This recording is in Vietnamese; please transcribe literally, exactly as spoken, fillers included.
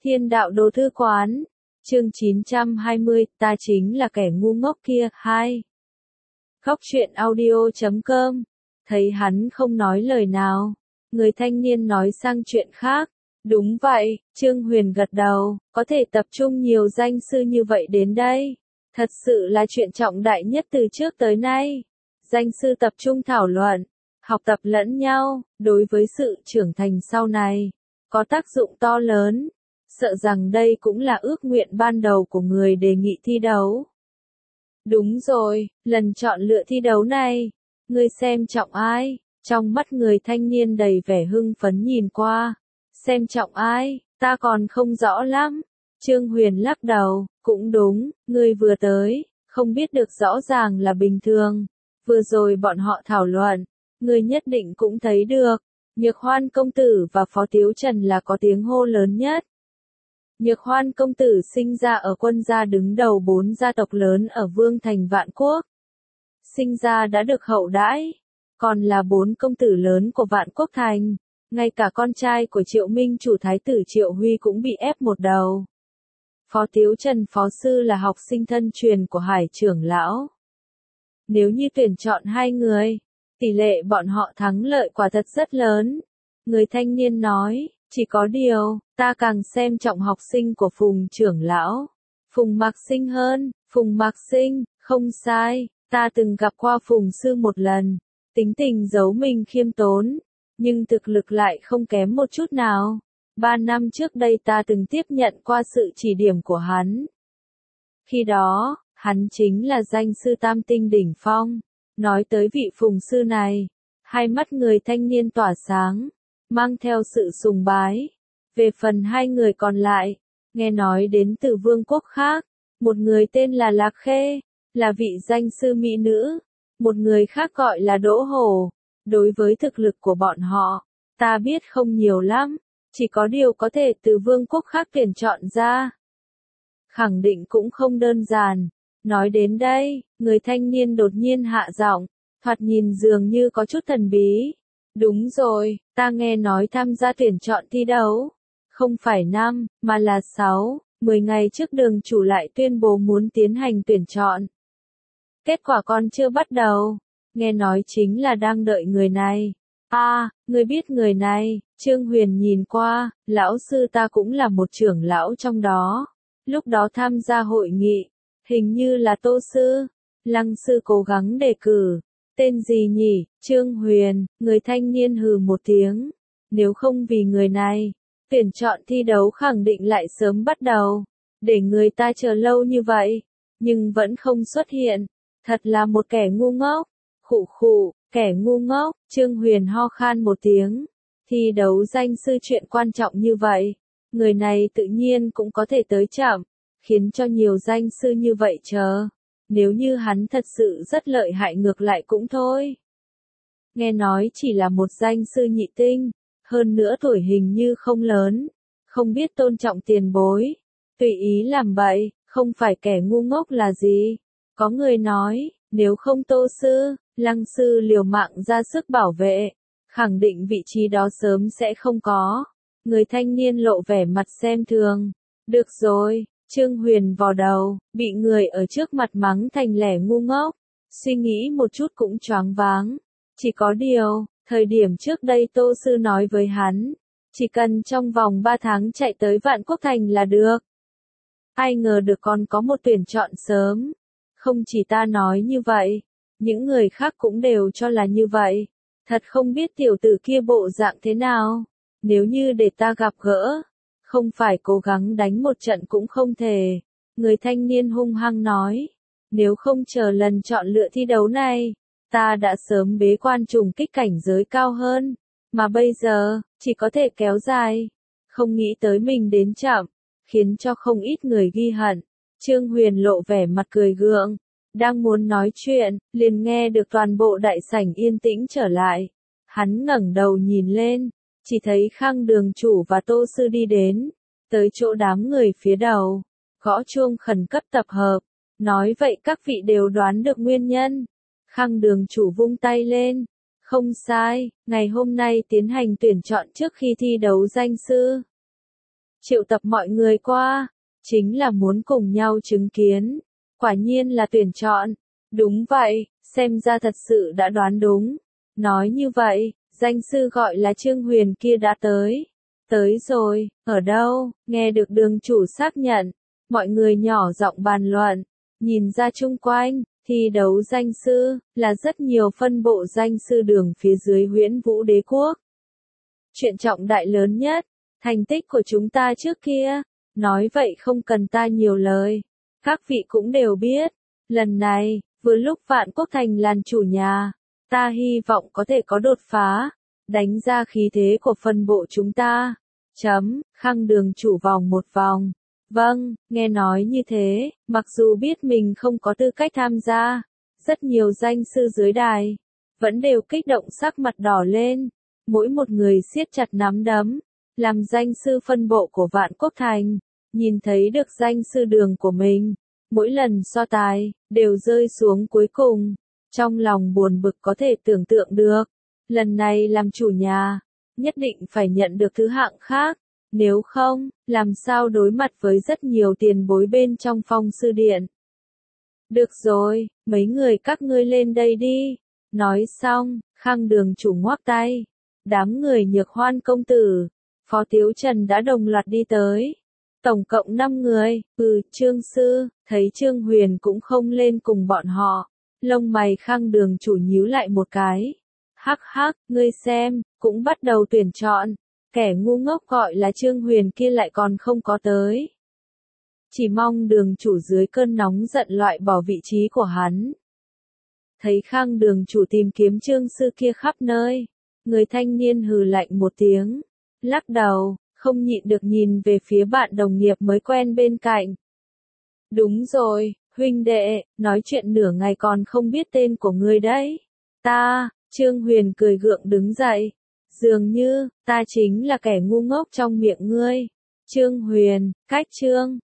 Thiên đạo đồ thư quán. Chương chín trăm hai mươi, ta chính là kẻ ngu ngốc kia, hai. Góc truyện audio chấm com. Thấy hắn không nói lời nào, người thanh niên nói sang chuyện khác. Đúng vậy, Trương Huyền gật đầu, có thể tập trung nhiều danh sư như vậy đến đây. Thật sự là chuyện trọng đại nhất từ trước tới nay. Danh sư tập trung thảo luận, học tập lẫn nhau, đối với sự trưởng thành sau này, có tác dụng to lớn. Sợ rằng đây cũng là ước nguyện ban đầu của người đề nghị thi đấu. Đúng rồi, lần chọn lựa thi đấu này, ngươi xem trọng ai? Trong mắt người thanh niên đầy vẻ hưng phấn nhìn qua. Xem trọng ai, ta còn không rõ lắm. Trương Huyền lắc đầu, cũng đúng, ngươi vừa tới, không biết được rõ ràng là bình thường. Vừa rồi bọn họ thảo luận, ngươi nhất định cũng thấy được. Nhược Hoan công tử và Phó Tiếu Trần là có tiếng hô lớn nhất. Nhược Hoan công tử sinh ra ở quân gia đứng đầu bốn gia tộc lớn ở Vương Thành Vạn Quốc. Sinh ra đã được hậu đãi, còn là bốn công tử lớn của Vạn Quốc Thành. Ngay cả con trai của Triệu Minh chủ thái tử Triệu Huy cũng bị ép một đầu. Phó Tiếu Trần phó sư là học sinh thân truyền của Hải trưởng lão. Nếu như tuyển chọn hai người, tỷ lệ bọn họ thắng lợi quả thật rất lớn. Người thanh niên nói, chỉ có điều, ta càng xem trọng học sinh của Phùng trưởng lão. Phùng Mạc Sinh hơn, Phùng Mạc Sinh, không sai, ta từng gặp qua Phùng sư một lần. Tính tình giấu mình khiêm tốn, nhưng thực lực lại không kém một chút nào. Ba năm trước đây ta từng tiếp nhận qua sự chỉ điểm của hắn. Khi đó, hắn chính là danh sư tam tinh đỉnh phong. Nói tới vị Phùng sư này, hai mắt người thanh niên tỏa sáng, mang theo sự sùng bái. Về phần hai người còn lại, nghe nói đến từ vương quốc khác, một người tên là Lạc Khê, là vị danh sư mỹ nữ, một người khác gọi là Đỗ Hổ. Đối với thực lực của bọn họ, ta biết không nhiều lắm, chỉ có điều có thể từ vương quốc khác tuyển chọn ra. Khẳng định cũng không đơn giản. Nói đến đây, người thanh niên đột nhiên hạ giọng, thoạt nhìn dường như có chút thần bí. Đúng rồi, ta nghe nói tham gia tuyển chọn thi đấu. Không phải năm, mà là sáu, mười ngày trước đường chủ lại tuyên bố muốn tiến hành tuyển chọn. Kết quả còn chưa bắt đầu. Nghe nói chính là đang đợi người này. À, ngươi biết người này, Trương Huyền nhìn qua, lão sư ta cũng là một trưởng lão trong đó. Lúc đó tham gia hội nghị, hình như là Tô sư. Lăng sư cố gắng đề cử. Tên gì nhỉ? Trương Huyền, người thanh niên hừ một tiếng. Nếu không vì người này, tuyển chọn thi đấu khẳng định lại sớm bắt đầu. Để người ta chờ lâu như vậy, nhưng vẫn không xuất hiện. Thật là một kẻ ngu ngốc. Khụ khụ, kẻ ngu ngốc, Trương Huyền ho khan một tiếng. Thi đấu danh sư chuyện quan trọng như vậy, người này tự nhiên cũng có thể tới chậm, khiến cho nhiều danh sư như vậy chờ. Nếu như hắn thật sự rất lợi hại ngược lại cũng thôi. Nghe nói chỉ là một danh sư nhị tinh, hơn nữa tuổi hình như không lớn, không biết tôn trọng tiền bối, tùy ý làm bậy, không phải kẻ ngu ngốc là gì. Có người nói, nếu không Tô sư, Lăng sư liều mạng ra sức bảo vệ, khẳng định vị trí đó sớm sẽ không có. Người thanh niên lộ vẻ mặt xem thường. Được rồi, Trương Huyền vò đầu, bị người ở trước mặt mắng thành lẻ ngu ngốc. Suy nghĩ một chút cũng choáng váng. Chỉ có điều, thời điểm trước đây Tô sư nói với hắn, chỉ cần trong vòng ba tháng chạy tới Vạn Quốc Thành là được. Ai ngờ được còn có một tuyển chọn sớm. Không chỉ ta nói như vậy, những người khác cũng đều cho là như vậy. Thật không biết tiểu tử kia bộ dạng thế nào. Nếu như để ta gặp gỡ, không phải cố gắng đánh một trận cũng không thể. Người thanh niên hung hăng nói. Nếu không chờ lần chọn lựa thi đấu này, ta đã sớm bế quan trùng kích cảnh giới cao hơn. Mà bây giờ, chỉ có thể kéo dài. Không nghĩ tới mình đến chậm, khiến cho không ít người ghi hận. Trương Huyền lộ vẻ mặt cười gượng. Đang muốn nói chuyện, liền nghe được toàn bộ đại sảnh yên tĩnh trở lại. Hắn ngẩng đầu nhìn lên, chỉ thấy Khang đường chủ và Tô sư đi đến, tới chỗ đám người phía đầu, gõ chuông khẩn cấp tập hợp. Nói vậy các vị đều đoán được nguyên nhân. Khang đường chủ vung tay lên. Không sai, ngày hôm nay tiến hành tuyển chọn trước khi thi đấu danh sư. triệu tập mọi người qua, chính là muốn cùng nhau chứng kiến. Quả nhiên là tuyển chọn. Đúng vậy, xem ra thật sự đã đoán đúng. Nói như vậy, danh sư gọi là Trương Huyền kia đã tới. Tới rồi, ở đâu? Nghe được đường chủ xác nhận. Mọi người nhỏ giọng bàn luận. Nhìn ra chung quanh, thi đấu danh sư, là rất nhiều phân bộ danh sư đường phía dưới Huyễn Vũ Đế Quốc. Chuyện trọng đại lớn nhất, thành tích của chúng ta trước kia. Nói vậy không cần ta nhiều lời. Các vị cũng đều biết. Lần này, vừa lúc Vạn Quốc Thành làm chủ nhà, ta hy vọng có thể có đột phá, đánh ra khí thế của phân bộ chúng ta. Chấm, Khang đường chủ vòng một vòng. Vâng, nghe nói như thế, mặc dù biết mình không có tư cách tham gia, rất nhiều danh sư dưới đài, vẫn đều kích động sắc mặt đỏ lên, mỗi một người siết chặt nắm đấm, làm danh sư phân bộ của Vạn Quốc Thành, nhìn thấy được danh sư đường của mình, mỗi lần so tài, đều rơi xuống cuối cùng, trong lòng buồn bực có thể tưởng tượng được, lần này làm chủ nhà, nhất định phải nhận được thứ hạng khác. Nếu không, làm sao đối mặt với rất nhiều tiền bối bên trong Phong Sư Điện. Được rồi, mấy người các ngươi lên đây đi. Nói xong, Khang đường chủ ngoắc tay. Đám người Nhược Hoan công tử, Phó Tiếu Trần đã đồng loạt đi tới. Tổng cộng năm người, ừ, Trương Sư, thấy Trương Huyền cũng không lên cùng bọn họ. Lông mày Khang đường chủ nhíu lại một cái. Hắc hắc, ngươi xem, cũng bắt đầu tuyển chọn. Kẻ ngu ngốc gọi là Trương Huyền kia lại còn không có tới. Chỉ mong đường chủ dưới cơn nóng giận loại bỏ vị trí của hắn. Thấy Khang đường chủ tìm kiếm Trương Sư kia khắp nơi. Người thanh niên hừ lạnh một tiếng. Lắc đầu, không nhịn được nhìn về phía bạn đồng nghiệp mới quen bên cạnh. Đúng rồi, huynh đệ, nói chuyện nửa ngày còn không biết tên của ngươi đấy. Ta, Trương Huyền cười gượng đứng dậy. Dường như, ta chính là kẻ ngu ngốc trong miệng ngươi. Trương Huyền, cách Trương,